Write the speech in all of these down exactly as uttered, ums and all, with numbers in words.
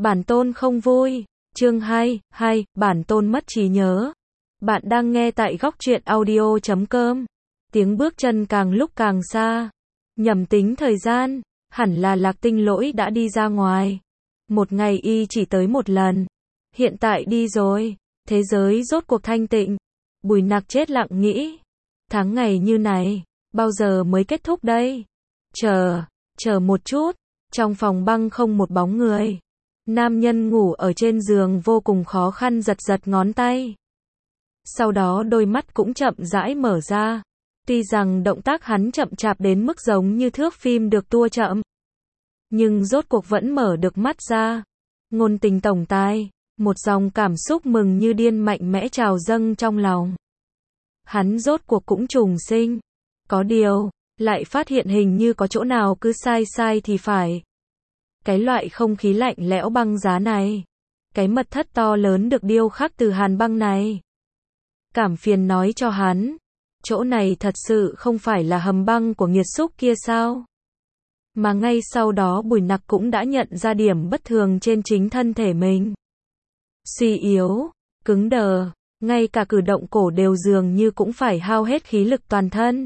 Bản tôn không vui. Chương hai, hai, bản tôn mất trí nhớ. Bạn đang nghe tại góc truyện audio chấm com. Tiếng bước chân càng lúc càng xa. Nhầm tính thời gian, hẳn là Lạc Tinh Lỗi đã đi ra ngoài. Một ngày y chỉ tới một lần. Hiện tại đi rồi, thế giới rốt cuộc thanh tịnh. Bùi Nặc chết lặng nghĩ. Tháng ngày như này, bao giờ mới kết thúc đây? Chờ, chờ một chút. Trong phòng băng không một bóng người. Nam nhân ngủ ở trên giường vô cùng khó khăn giật giật ngón tay. Sau đó đôi mắt cũng chậm rãi mở ra. Tuy rằng động tác hắn chậm chạp đến mức giống như thước phim được tua chậm. Nhưng rốt cuộc vẫn mở được mắt ra. Ngôn tình tổng tài, một dòng cảm xúc mừng như điên mạnh mẽ trào dâng trong lòng. Hắn rốt cuộc cũng trùng sinh. Có điều, lại phát hiện hình như có chỗ nào cứ sai sai thì phải. Cái loại không khí lạnh lẽo băng giá này. Cái mật thất to lớn được điêu khắc từ hàn băng này. Cảm phiền nói cho hắn. Chỗ này thật sự không phải là hầm băng của nghiệt xúc kia sao? Mà ngay sau đó Bùi Nặc cũng đã nhận ra điểm bất thường trên chính thân thể mình. Suy yếu, cứng đờ, ngay cả cử động cổ đều dường như cũng phải hao hết khí lực toàn thân.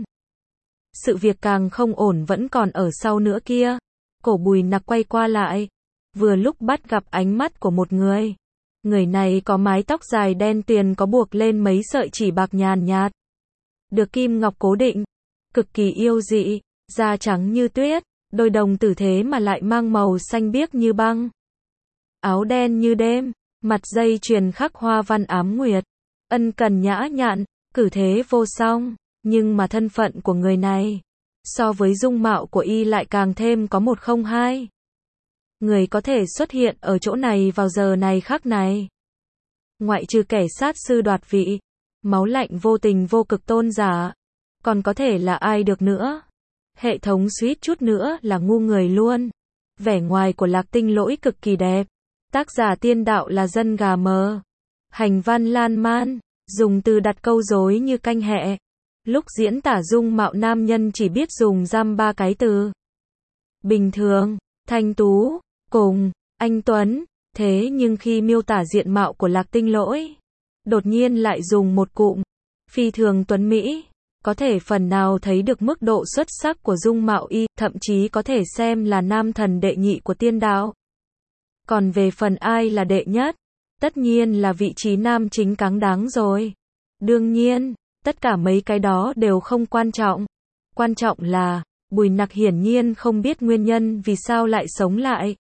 Sự việc càng không ổn vẫn còn ở sau nữa kia. Cổ Bùi Nặc quay qua lại, vừa lúc bắt gặp ánh mắt của một người. Người này có mái tóc dài đen tuyền có buộc lên mấy sợi chỉ bạc nhàn nhạt. Được kim ngọc cố định, cực kỳ yêu dị, da trắng như tuyết, đôi đồng tử thế mà lại mang màu xanh biếc như băng. Áo đen như đêm, mặt dây chuyền khắc hoa văn ám nguyệt, ân cần nhã nhặn, cử thế vô song, nhưng mà thân phận của người này, so với dung mạo của y lại càng thêm có một không hai. Người có thể xuất hiện ở chỗ này vào giờ này khắc này. Ngoại trừ kẻ sát sư đoạt vị, máu lạnh vô tình vô cực tôn giả, còn có thể là ai được nữa? Hệ thống suýt chút nữa là ngu người luôn. Vẻ ngoài của Lạc Tinh Lỗi cực kỳ đẹp. Tác giả tiên đạo là dân gà mờ. Hành văn lan man, dùng từ đặt câu rối như canh hẹ. Lúc diễn tả dung mạo nam nhân chỉ biết dùng giam ba cái từ. Bình thường, thanh tú, cùng, anh tuấn. Thế nhưng khi miêu tả diện mạo của Lạc Tinh Lỗi, đột nhiên lại dùng một cụm, phi thường tuấn mỹ. Có thể phần nào thấy được mức độ xuất sắc của dung mạo y, thậm chí có thể xem là nam thần đệ nhị của tiên đạo. Còn về phần ai là đệ nhất, tất nhiên là vị trí nam chính cáng đáng rồi. Đương nhiên, tất cả mấy cái đó đều không quan trọng. Quan trọng là, Bùi Nặc hiển nhiên không biết nguyên nhân vì sao lại sống lại.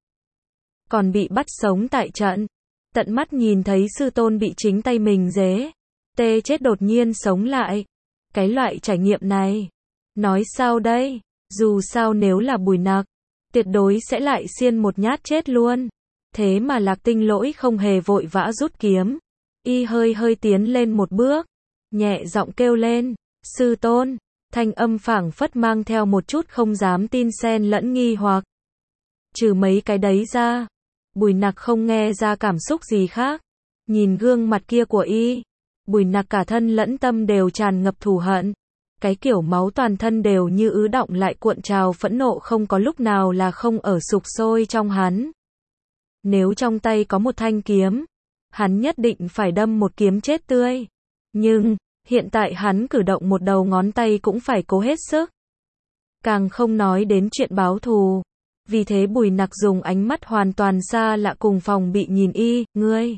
Còn bị bắt sống tại trận. Tận mắt nhìn thấy sư tôn bị chính tay mình dế tê chết đột nhiên sống lại. Cái loại trải nghiệm này, nói sao đây, dù sao nếu là Bùi Nặc, tuyệt đối sẽ lại xiên một nhát chết luôn. Thế mà Lạc Tinh Lỗi không hề vội vã rút kiếm. Y hơi hơi tiến lên một bước, nhẹ giọng kêu lên, sư tôn, thanh âm phảng phất mang theo một chút không dám tin xen lẫn nghi hoặc. Trừ mấy cái đấy ra, Bùi Nặc không nghe ra cảm xúc gì khác. Nhìn gương mặt kia của y, Bùi Nặc cả thân lẫn tâm đều tràn ngập thù hận. Cái kiểu máu toàn thân đều như ứ đọng lại cuộn trào phẫn nộ không có lúc nào là không ở sục sôi trong hắn. Nếu trong tay có một thanh kiếm, hắn nhất định phải đâm một kiếm chết tươi. Nhưng, hiện tại hắn cử động một đầu ngón tay cũng phải cố hết sức. Càng không nói đến chuyện báo thù. Vì thế Bùi Nặc dùng ánh mắt hoàn toàn xa lạ cùng phòng bị nhìn y, ngươi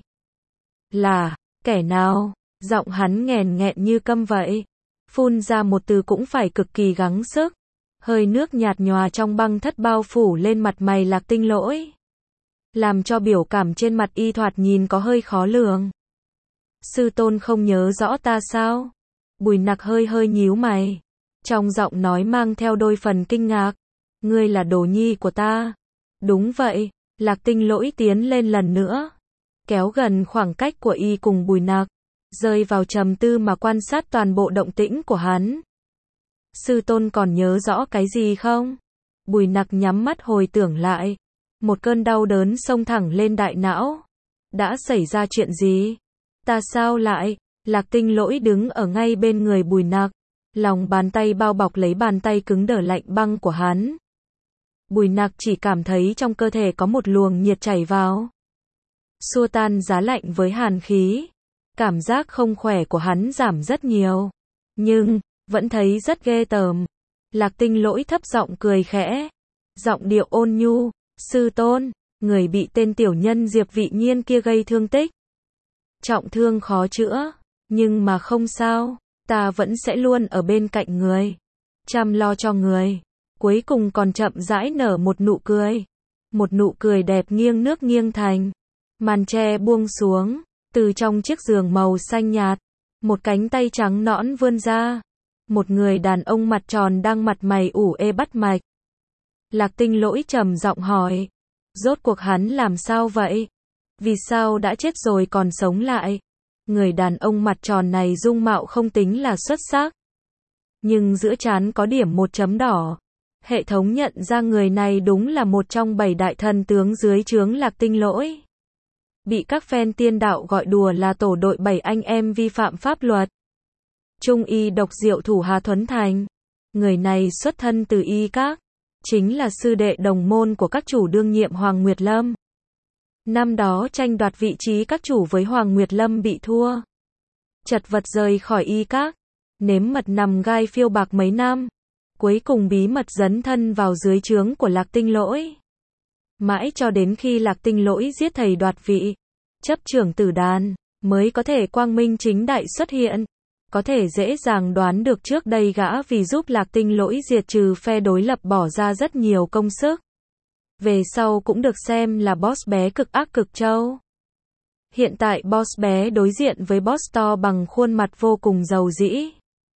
là kẻ nào? Giọng hắn nghèn nghẹn như câm vậy. Phun ra một từ cũng phải cực kỳ gắng sức. Hơi nước nhạt nhòa trong băng thất bao phủ lên mặt mày Lạc Tinh Lỗi. Làm cho biểu cảm trên mặt y thoạt nhìn có hơi khó lường. Sư tôn không nhớ rõ ta sao? Bùi Nặc hơi hơi nhíu mày. Trong giọng nói mang theo đôi phần kinh ngạc. Ngươi là đồ nhi của ta. Đúng vậy. Lạc Tinh Lỗi tiến lên lần nữa. Kéo gần khoảng cách của y cùng Bùi Nặc. Rơi vào trầm tư mà quan sát toàn bộ động tĩnh của hắn. Sư tôn còn nhớ rõ cái gì không? Bùi Nặc nhắm mắt hồi tưởng lại. Một cơn đau đớn xông thẳng lên đại não. Đã xảy ra chuyện gì? Ta sao lại? Lạc Tinh Lỗi đứng ở ngay bên người Bùi Nặc. Lòng bàn tay bao bọc lấy bàn tay cứng đờ lạnh băng của hắn. Bùi Nặc chỉ cảm thấy trong cơ thể có một luồng nhiệt chảy vào. xua tan giá lạnh với hàn khí. Cảm giác không khỏe của hắn giảm rất nhiều. Nhưng, vẫn thấy rất ghê tởm. Lạc Tinh Lỗi thấp giọng cười khẽ. Giọng điệu ôn nhu, sư tôn, người bị tên tiểu nhân Diệp Vị Nhiên kia gây thương tích. Trọng thương khó chữa, nhưng mà không sao, ta vẫn sẽ luôn ở bên cạnh người. Chăm lo cho người. Cuối cùng còn chậm rãi nở một nụ cười. Một nụ cười đẹp nghiêng nước nghiêng thành. Màn tre buông xuống, từ trong chiếc giường màu xanh nhạt, một cánh tay trắng nõn vươn ra. Một người đàn ông mặt tròn đang mặt mày ủ ê bắt mạch. Lạc Tinh Lỗi trầm giọng hỏi. Rốt cuộc hắn làm sao vậy? Vì sao đã chết rồi còn sống lại? Người đàn ông mặt tròn này dung mạo không tính là xuất sắc. Nhưng giữa trán có điểm một chấm đỏ. Hệ thống nhận ra người này đúng là một trong bảy đại thần tướng dưới trướng Lạc Tinh Lỗi. Bị các fan tiên đạo gọi đùa là tổ đội bảy anh em vi phạm pháp luật. Trung y độc diệu thủ Hà Thuấn Thành. Người này xuất thân từ y các. Chính là sư đệ đồng môn của các chủ đương nhiệm Hoàng Nguyệt Lâm. Năm đó tranh đoạt vị trí các chủ với Hoàng Nguyệt Lâm bị thua. Chật vật rời khỏi y các. Nếm mật nằm gai phiêu bạc mấy năm. Cuối cùng bí mật dấn thân vào dưới trướng của Lạc Tinh Lỗi. Mãi cho đến khi Lạc Tinh Lỗi giết thầy đoạt vị, chấp trưởng tử đàn, mới có thể quang minh chính đại xuất hiện. Có thể dễ dàng đoán được trước đây gã vì giúp Lạc Tinh Lỗi diệt trừ phe đối lập bỏ ra rất nhiều công sức. Về sau cũng được xem là boss bé cực ác cực trâu. Hiện tại boss bé đối diện với boss to bằng khuôn mặt vô cùng giàu dĩ.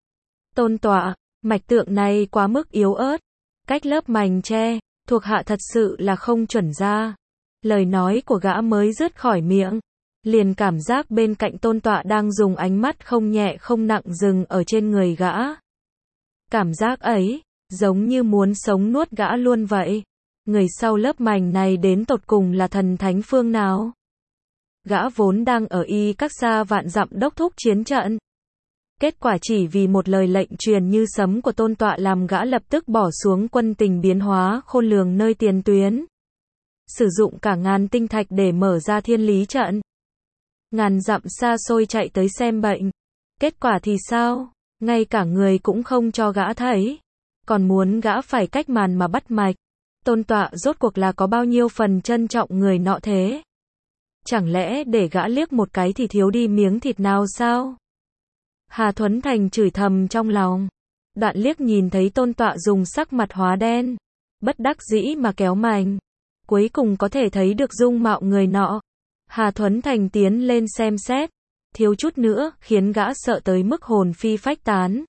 Tôn tọa, mạch tượng này quá mức yếu ớt. Cách lớp mành tre, thuộc hạ thật sự là không chuẩn ra. Lời nói của gã mới dứt khỏi miệng. Liền cảm giác bên cạnh tôn tọa đang dùng ánh mắt không nhẹ không nặng dừng ở trên người gã. Cảm giác ấy, giống như muốn sống nuốt gã luôn vậy. Người sau lớp mành này đến tột cùng là thần thánh phương nào? Gã vốn đang ở y các xa vạn dặm đốc thúc chiến trận. Kết quả chỉ vì một lời lệnh truyền như sấm của tôn tọa làm gã lập tức bỏ xuống quân tình biến hóa khôn lường nơi tiền tuyến. Sử dụng cả ngàn tinh thạch để mở ra thiên lý trận. Ngàn dặm xa xôi chạy tới xem bệnh. Kết quả thì sao? Ngay cả người cũng không cho gã thấy. Còn muốn gã phải cách màn mà bắt mạch. Tôn tọa rốt cuộc là có bao nhiêu phần trân trọng người nọ thế? Chẳng lẽ để gã liếc một cái thì thiếu đi miếng thịt nào sao? Hà Thuấn Thành chửi thầm trong lòng. Đoạn liếc nhìn thấy tôn tọa dùng sắc mặt hóa đen. Bất đắc dĩ mà kéo mành. Cuối cùng có thể thấy được dung mạo người nọ. Hà Thuấn Thành tiến lên xem xét. Thiếu chút nữa, khiến gã sợ tới mức hồn phi phách tán.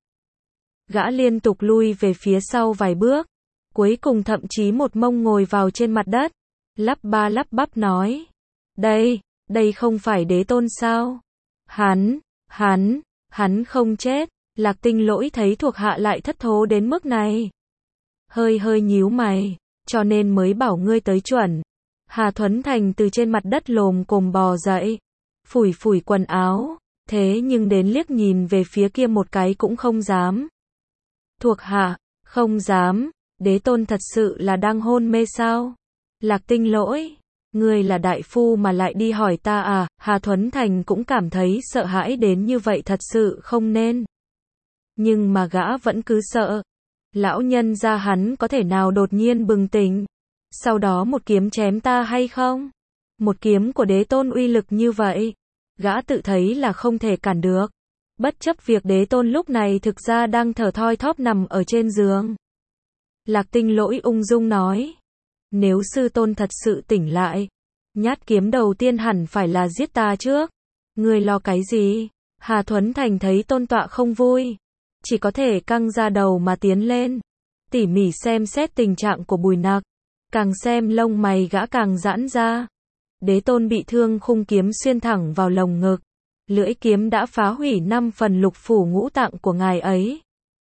Gã liên tục lui về phía sau vài bước. Cuối cùng thậm chí một mông ngồi vào trên mặt đất. Lắp ba lắp bắp nói. Đây, đây không phải đế tôn sao? Hắn, hắn, hắn không chết. Lạc Tinh Lỗi thấy thuộc hạ lại thất thố đến mức này. Hơi hơi nhíu mày, cho nên mới bảo ngươi tới chuẩn. Hà Thuấn Thành từ trên mặt đất lồm cồm bò dậy. Phủi phủi quần áo. Thế nhưng đến liếc nhìn về phía kia một cái cũng không dám. Thuộc hạ, không dám. Đế tôn thật sự là đang hôn mê sao? Lạc Tinh Lỗi, ngươi là đại phu mà lại đi hỏi ta à? Hà Thuấn Thành cũng cảm thấy sợ hãi đến như vậy thật sự không nên. Nhưng mà gã vẫn cứ sợ. Lão nhân gia hắn có thể nào đột nhiên bừng tỉnh, sau đó một kiếm chém ta hay không? Một kiếm của đế tôn uy lực như vậy, gã tự thấy là không thể cản được. Bất chấp việc đế tôn lúc này thực ra đang thở thoi thóp nằm ở trên giường. Lạc Tinh Lỗi ung dung nói. Nếu sư tôn thật sự tỉnh lại, nhát kiếm đầu tiên hẳn phải là giết ta trước. Ngươi lo cái gì? Hà Thuấn Thành thấy tôn tọa không vui. Chỉ có thể căng ra đầu mà tiến lên. Tỉ mỉ xem xét tình trạng của Bùi Nặc. Càng xem lông mày gã càng giãn ra. Đế tôn bị thương khung kiếm xuyên thẳng vào lồng ngực. Lưỡi kiếm đã phá hủy năm phần lục phủ ngũ tạng của ngài ấy.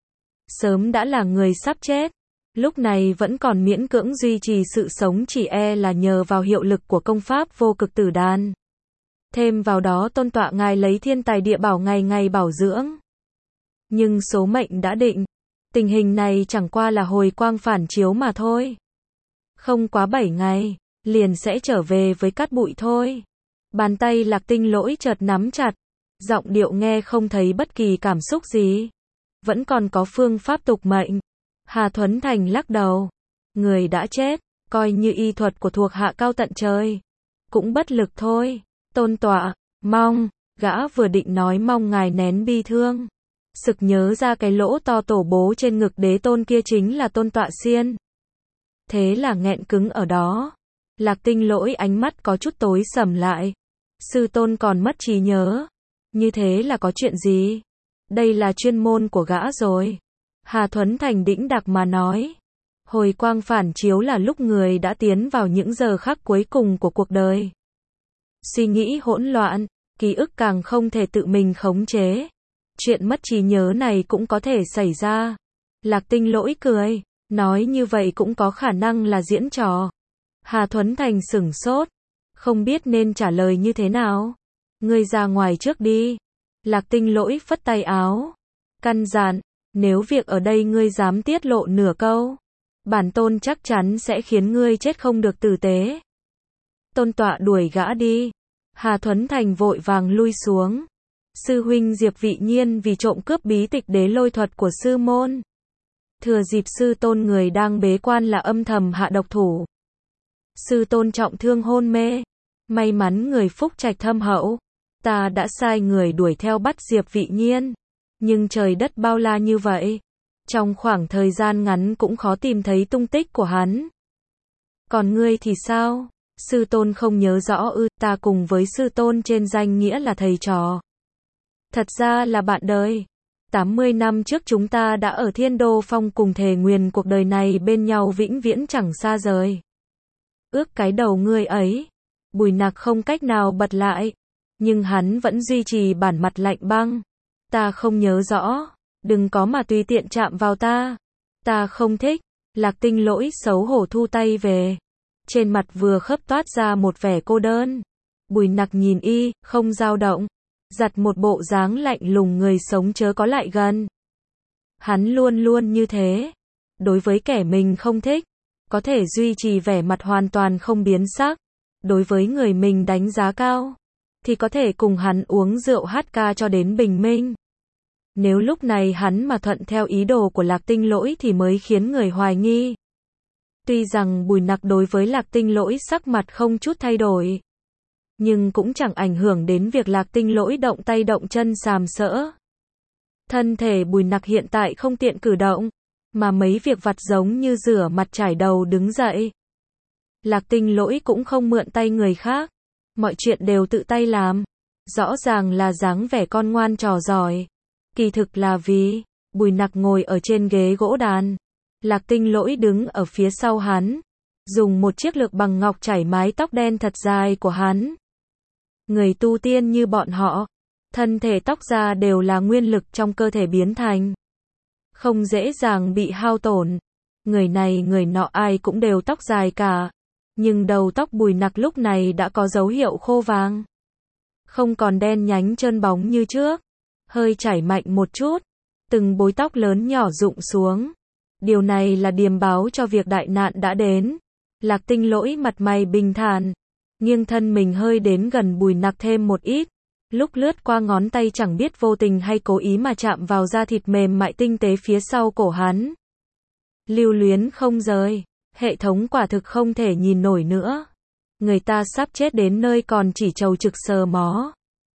Sớm đã là người sắp chết. Lúc này vẫn còn miễn cưỡng duy trì sự sống chỉ e là nhờ vào hiệu lực của công pháp vô cực tử đan. Thêm vào đó tôn tọa ngài lấy thiên tài địa bảo ngày ngày bảo dưỡng. Nhưng số mệnh đã định. Tình hình này chẳng qua là hồi quang phản chiếu mà thôi. Không quá bảy ngày, liền sẽ trở về với cát bụi thôi. Bàn tay Lạc Tinh Lỗi chợt nắm chặt, giọng điệu nghe không thấy bất kỳ cảm xúc gì. Vẫn còn có phương pháp tục mệnh. Hà Thuấn Thành lắc đầu. Người đã chết, coi như y thuật của thuộc hạ cao tận trời. Cũng bất lực thôi. Tôn tọa, mong, gã vừa định nói mong ngài nén bi thương. Sực nhớ ra cái lỗ to tổ bố trên ngực đế tôn kia chính là Tôn Tọa Xiên. Thế là nghẹn cứng ở đó. Lạc Tinh Lỗi ánh mắt có chút tối sầm lại. Sư tôn còn mất trí nhớ. Như thế là có chuyện gì? Đây là chuyên môn của gã rồi. Hà Thuấn Thành đĩnh đạc mà nói. Hồi quang phản chiếu là lúc người đã tiến vào những giờ khắc cuối cùng của cuộc đời. Suy nghĩ hỗn loạn, ký ức càng không thể tự mình khống chế. Chuyện mất trí nhớ này cũng có thể xảy ra. Lạc Tinh Lỗi cười, nói như vậy cũng có khả năng là diễn trò. Hà Thuấn Thành sửng sốt, không biết nên trả lời như thế nào. Ngươi ra ngoài trước đi. Lạc Tinh Lỗi phất tay áo, căn dặn, nếu việc ở đây ngươi dám tiết lộ nửa câu, bản tôn chắc chắn sẽ khiến ngươi chết không được tử tế. Tôn tọa đuổi gã đi. Hà Thuấn Thành vội vàng lui xuống. Sư huynh Diệp Vị Nhiên vì trộm cướp bí tịch đế lôi thuật của sư môn. Thừa dịp sư tôn người đang bế quan là âm thầm hạ độc thủ. Sư tôn trọng thương hôn mê. May mắn người phúc trạch thâm hậu. Ta đã sai người đuổi theo bắt Diệp Vị Nhiên. Nhưng trời đất bao la như vậy. Trong khoảng thời gian ngắn cũng khó tìm thấy tung tích của hắn. Còn ngươi thì sao? Sư tôn không nhớ rõ ư? Ta cùng với sư tôn trên danh nghĩa là thầy trò. Thật ra là bạn đời. tám mươi năm trước chúng ta đã ở Thiên Đô Phong cùng thề nguyền cuộc đời này bên nhau vĩnh viễn chẳng xa rời. Ước cái đầu ngươi ấy. Bùi Nặc không cách nào bật lại. Nhưng hắn vẫn duy trì bản mặt lạnh băng. Ta không nhớ rõ. Đừng có mà tùy tiện chạm vào ta. Ta không thích. Lạc Tinh Lỗi xấu hổ thu tay về. Trên mặt vừa khớp toát ra một vẻ cô đơn. Bùi Nặc nhìn y, không dao động. Giặt một bộ dáng lạnh lùng người sống chớ có lại gần. Hắn luôn luôn như thế. Đối với kẻ mình không thích, có thể duy trì vẻ mặt hoàn toàn không biến sắc. Đối với người mình đánh giá cao, thì có thể cùng hắn uống rượu hát ca cho đến bình minh. Nếu lúc này hắn mà thuận theo ý đồ của Lạc Tinh Lỗi thì mới khiến người hoài nghi. Tuy rằng Bùi Nặc đối với Lạc Tinh Lỗi sắc mặt không chút thay đổi, nhưng cũng chẳng ảnh hưởng đến việc Lạc Tinh Lỗi động tay động chân sàm sỡ. Thân thể Bùi Nặc hiện tại không tiện cử động, mà mấy việc vặt giống như rửa mặt trải đầu đứng dậy. Lạc Tinh Lỗi cũng không mượn tay người khác, mọi chuyện đều tự tay làm. Rõ ràng là dáng vẻ con ngoan trò giỏi. Kỳ thực là vì, Bùi Nặc ngồi ở trên ghế gỗ đàn. Lạc Tinh Lỗi đứng ở phía sau hắn, dùng một chiếc lược bằng ngọc chải mái tóc đen thật dài của hắn. Người tu tiên như bọn họ, thân thể tóc da đều là nguyên lực trong cơ thể biến thành. Không dễ dàng bị hao tổn. Người này người nọ ai cũng đều tóc dài cả. Nhưng đầu tóc Bùi Nặc lúc này đã có dấu hiệu khô vàng. Không còn đen nhánh trơn bóng như trước. Hơi chảy mạnh một chút. Từng bối tóc lớn nhỏ rụng xuống. Điều này là điềm báo cho việc đại nạn đã đến. Lạc Tinh Lỗi mặt mày bình thản, nghiêng thân mình hơi đến gần Bùi Nặc thêm một ít. Lúc lướt qua ngón tay chẳng biết vô tình hay cố ý mà chạm vào da thịt mềm mại tinh tế phía sau cổ hắn. Lưu luyến không rời. Hệ thống quả thực không thể nhìn nổi nữa. Người ta sắp chết đến nơi còn chỉ trầu trực sờ mó.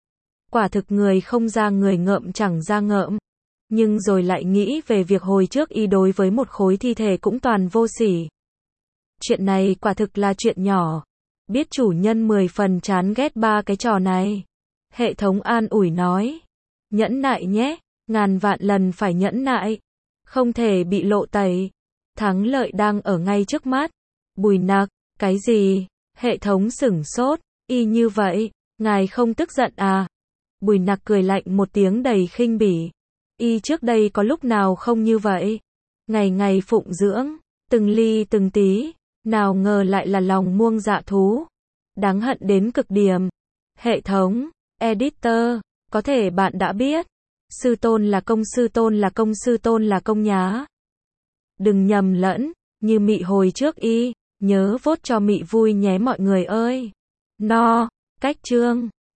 Quả thực người không ra người ngợm chẳng ra ngợm. Nhưng rồi lại nghĩ về việc hồi trước y đối với một khối thi thể cũng toàn vô sỉ. Chuyện này quả thực là chuyện nhỏ. Biết chủ nhân mười phần chán ghét ba cái trò này. Hệ thống an ủi nói. Nhẫn nại nhé, ngàn vạn lần phải nhẫn nại. Không thể bị lộ tẩy. Thắng lợi đang ở ngay trước mắt. Bùi Nặc, cái gì? Hệ thống sửng sốt, y như vậy, ngài không tức giận à? Bùi Nặc cười lạnh một tiếng đầy khinh bỉ. Y trước đây có lúc nào không như vậy? Ngày ngày phụng dưỡng, từng ly từng tí, nào ngờ lại là lòng muông dạ thú. Đáng hận đến cực điểm. Hệ thống, editor, có thể bạn đã biết. Sư tôn là công sư tôn là công sư tôn là công nhá. Đừng nhầm lẫn, như mị hồi trước y, nhớ vote cho mị vui nhé mọi người ơi. No, Cách chương